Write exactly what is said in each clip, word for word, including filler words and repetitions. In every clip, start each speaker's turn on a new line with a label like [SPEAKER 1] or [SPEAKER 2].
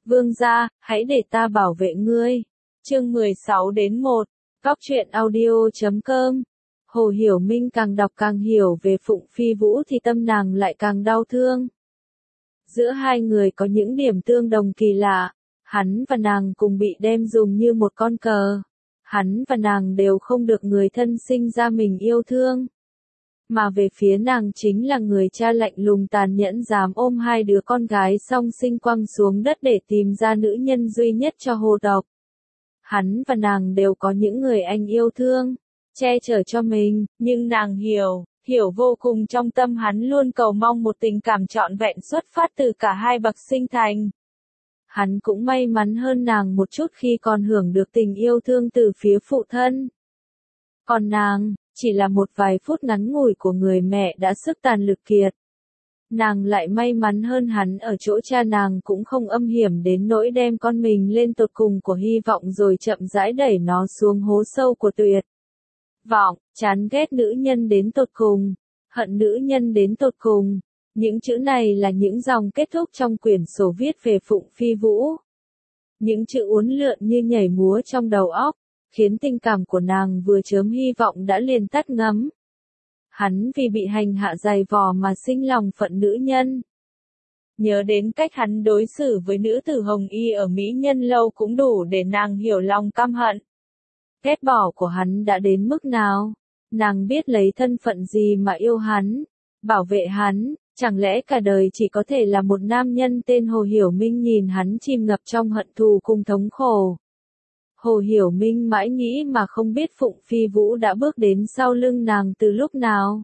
[SPEAKER 1] Vương gia, hãy để ta bảo vệ ngươi. Chương mười sáu đến một. Góc truyện audio chấm com. Hồ Hiểu Minh càng đọc càng hiểu về Phụng Phi Vũ thì tâm nàng lại càng đau thương. Giữa hai người có những điểm tương đồng kỳ lạ. Hắn và nàng cùng bị đem dùng như một con cờ. Hắn và nàng đều không được người thân sinh ra mình yêu thương. Mà về phía nàng chính là người cha lạnh lùng tàn nhẫn dám ôm hai đứa con gái song sinh quăng xuống đất để tìm ra nữ nhân duy nhất cho hồ độc. Hắn và nàng đều có những người anh yêu thương, che chở cho mình, nhưng nàng hiểu, hiểu vô cùng trong tâm hắn luôn cầu mong một tình cảm trọn vẹn xuất phát từ cả hai bậc sinh thành. Hắn cũng may mắn hơn nàng một chút khi còn hưởng được tình yêu thương từ phía phụ thân. Còn nàng, chỉ là một vài phút ngắn ngủi của người mẹ đã sức tàn lực kiệt. Nàng lại may mắn hơn hắn ở chỗ cha nàng cũng không âm hiểm đến nỗi đem con mình lên tột cùng của hy vọng rồi chậm rãi đẩy nó xuống hố sâu của tuyệt vọng, chán ghét nữ nhân đến tột cùng, hận nữ nhân đến tột cùng. Những chữ này là những dòng kết thúc trong quyển sổ viết về Phụng Phi Vũ. Những chữ uốn lượn như nhảy múa trong đầu óc, khiến tình cảm của nàng vừa chớm hy vọng đã liền tắt ngấm. Hắn vì bị hành hạ dày vò mà sinh lòng phận nữ nhân. Nhớ đến cách hắn đối xử với nữ tử Hồng Y ở Mỹ Nhân Lâu cũng đủ để nàng hiểu lòng căm hận. Ghét bỏ của hắn đã đến mức nào? Nàng biết lấy thân phận gì mà yêu hắn, bảo vệ hắn, chẳng lẽ cả đời chỉ có thể là một nam nhân tên Hồ Hiểu Minh nhìn hắn chìm ngập trong hận thù cùng thống khổ. Hồ Hiểu Minh mãi nghĩ mà không biết Phụng Phi Vũ đã bước đến sau lưng nàng từ lúc nào.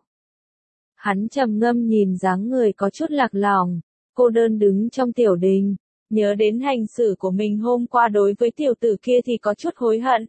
[SPEAKER 1] Hắn trầm ngâm nhìn dáng người có chút lạc lõng, cô đơn đứng trong tiểu đình, nhớ đến hành xử của mình hôm qua đối với tiểu tử kia thì có chút hối hận.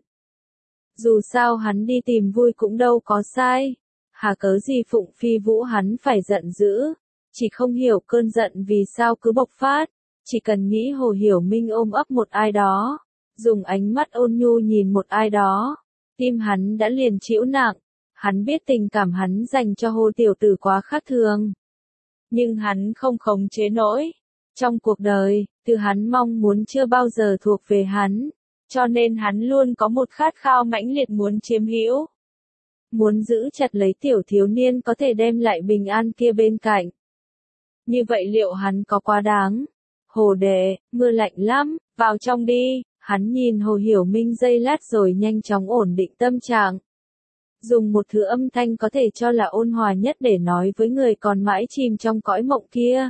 [SPEAKER 1] Dù sao hắn đi tìm vui cũng đâu có sai, hà cớ gì Phụng Phi Vũ hắn phải giận dữ, chỉ không hiểu cơn giận vì sao cứ bộc phát, chỉ cần nghĩ Hồ Hiểu Minh ôm ấp một ai đó. Dùng ánh mắt ôn nhu nhìn một ai đó, tim hắn đã liền chịu nặng, hắn biết tình cảm hắn dành cho Hồ tiểu tử quá khác thường. Nhưng hắn không khống chế nổi. Trong cuộc đời, từ hắn mong muốn chưa bao giờ thuộc về hắn, cho nên hắn luôn có một khát khao mãnh liệt muốn chiếm hữu. Muốn giữ chặt lấy tiểu thiếu niên có thể đem lại bình an kia bên cạnh. Như vậy liệu hắn có quá đáng? Hồ đệ, mưa lạnh lắm, vào trong đi. Hắn nhìn Hồ Hiểu Minh giây lát rồi nhanh chóng ổn định tâm trạng. Dùng một thứ âm thanh có thể cho là ôn hòa nhất để nói với người còn mãi chìm trong cõi mộng kia.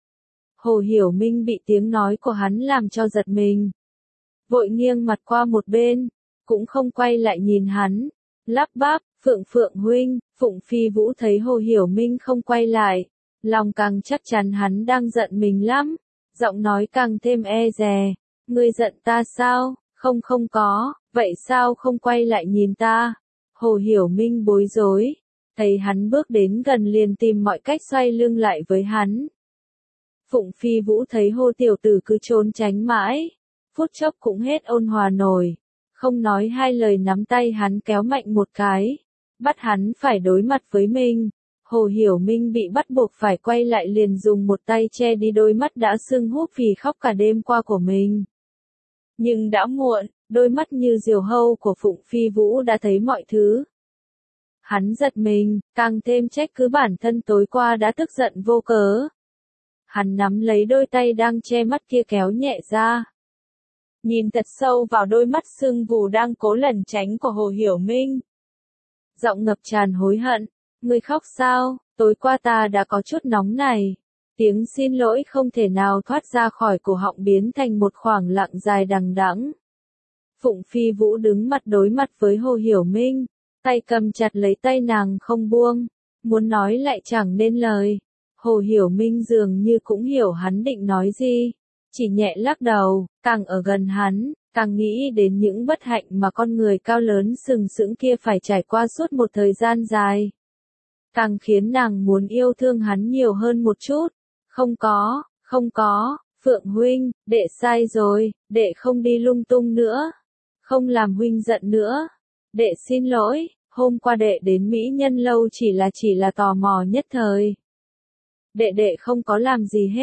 [SPEAKER 1] Hồ Hiểu Minh bị tiếng nói của hắn làm cho giật mình. Vội nghiêng mặt qua một bên, cũng không quay lại nhìn hắn. Lắp bắp, Phượng Phượng huynh, Phụng Phi Vũ thấy Hồ Hiểu Minh không quay lại. Lòng càng chắc chắn hắn đang giận mình lắm. Giọng nói càng thêm e dè. Ngươi giận ta sao? Không không có, vậy sao không quay lại nhìn ta? Hồ Hiểu Minh bối rối, thấy hắn bước đến gần liền tìm mọi cách xoay lưng lại với hắn. Phụng Phi Vũ thấy Hồ tiểu tử cứ trốn tránh mãi, phút chốc cũng hết ôn hòa nổi, không nói hai lời nắm tay hắn kéo mạnh một cái, bắt hắn phải đối mặt với mình. Hồ Hiểu Minh bị bắt buộc phải quay lại liền dùng một tay che đi đôi mắt đã sưng húp vì khóc cả đêm qua của mình. Nhưng đã muộn, đôi mắt như diều hâu của Phụng Phi Vũ đã thấy mọi thứ. Hắn giật mình, càng thêm trách cứ bản thân tối qua đã tức giận vô cớ. Hắn nắm lấy đôi tay đang che mắt kia kéo nhẹ ra. Nhìn thật sâu vào đôi mắt sưng vù đang cố lẩn tránh của Hồ Hiểu Minh. Giọng ngập tràn hối hận, ngươi khóc sao, tối qua ta đã có chút nóng này. Tiếng xin lỗi không thể nào thoát ra khỏi cổ họng biến thành một khoảng lặng dài đằng đẵng. Phụng Phi Vũ đứng mặt đối mặt với Hồ Hiểu Minh, tay cầm chặt lấy tay nàng không buông, muốn nói lại chẳng nên lời. Hồ Hiểu Minh dường như cũng hiểu hắn định nói gì, chỉ nhẹ lắc đầu, càng ở gần hắn, càng nghĩ đến những bất hạnh mà con người cao lớn sừng sững kia phải trải qua suốt một thời gian dài. Càng khiến nàng muốn yêu thương hắn nhiều hơn một chút. Không có, không có, Phượng huynh, đệ sai rồi, đệ không đi lung tung nữa, không làm huynh giận nữa, đệ xin lỗi, hôm qua đệ đến Mỹ Nhân Lâu chỉ là chỉ là tò mò nhất thời. Đệ đệ không có làm gì hết,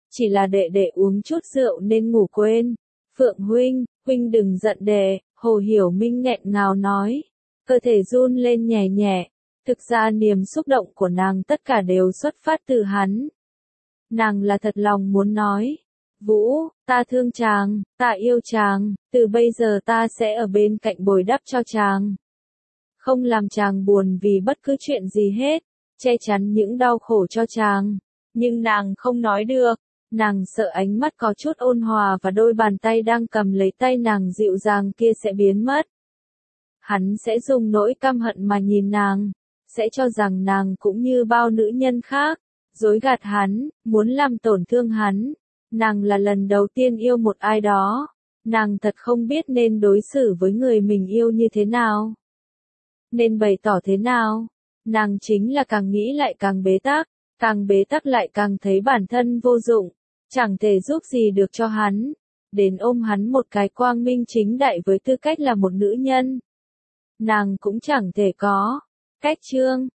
[SPEAKER 1] chỉ là đệ đệ uống chút rượu nên ngủ quên. Phượng huynh, huynh đừng giận đệ, Hồ Hiểu Minh nghẹn ngào nói. Cơ thể run lên nhẹ nhẹ, thực ra niềm xúc động của nàng tất cả đều xuất phát từ hắn. Nàng là thật lòng muốn nói. Vũ, ta thương chàng, ta yêu chàng, từ bây giờ ta sẽ ở bên cạnh bồi đắp cho chàng. Không làm chàng buồn vì bất cứ chuyện gì hết, che chắn những đau khổ cho chàng. Nhưng nàng không nói được, nàng sợ ánh mắt có chút ôn hòa và đôi bàn tay đang cầm lấy tay nàng dịu dàng kia sẽ biến mất. Hắn sẽ dùng nỗi căm hận mà nhìn nàng, sẽ cho rằng nàng cũng như bao nữ nhân khác, dối gạt hắn, muốn làm tổn thương hắn. Nàng là lần đầu tiên yêu một ai đó, nàng thật không biết nên đối xử với người mình yêu như thế nào. Nên bày tỏ thế nào, nàng chính là càng nghĩ lại càng bế tắc, càng bế tắc lại càng thấy bản thân vô dụng, chẳng thể giúp gì được cho hắn, đến ôm hắn một cái quang minh chính đại với tư cách là một nữ nhân. Nàng cũng chẳng thể có. Cách chương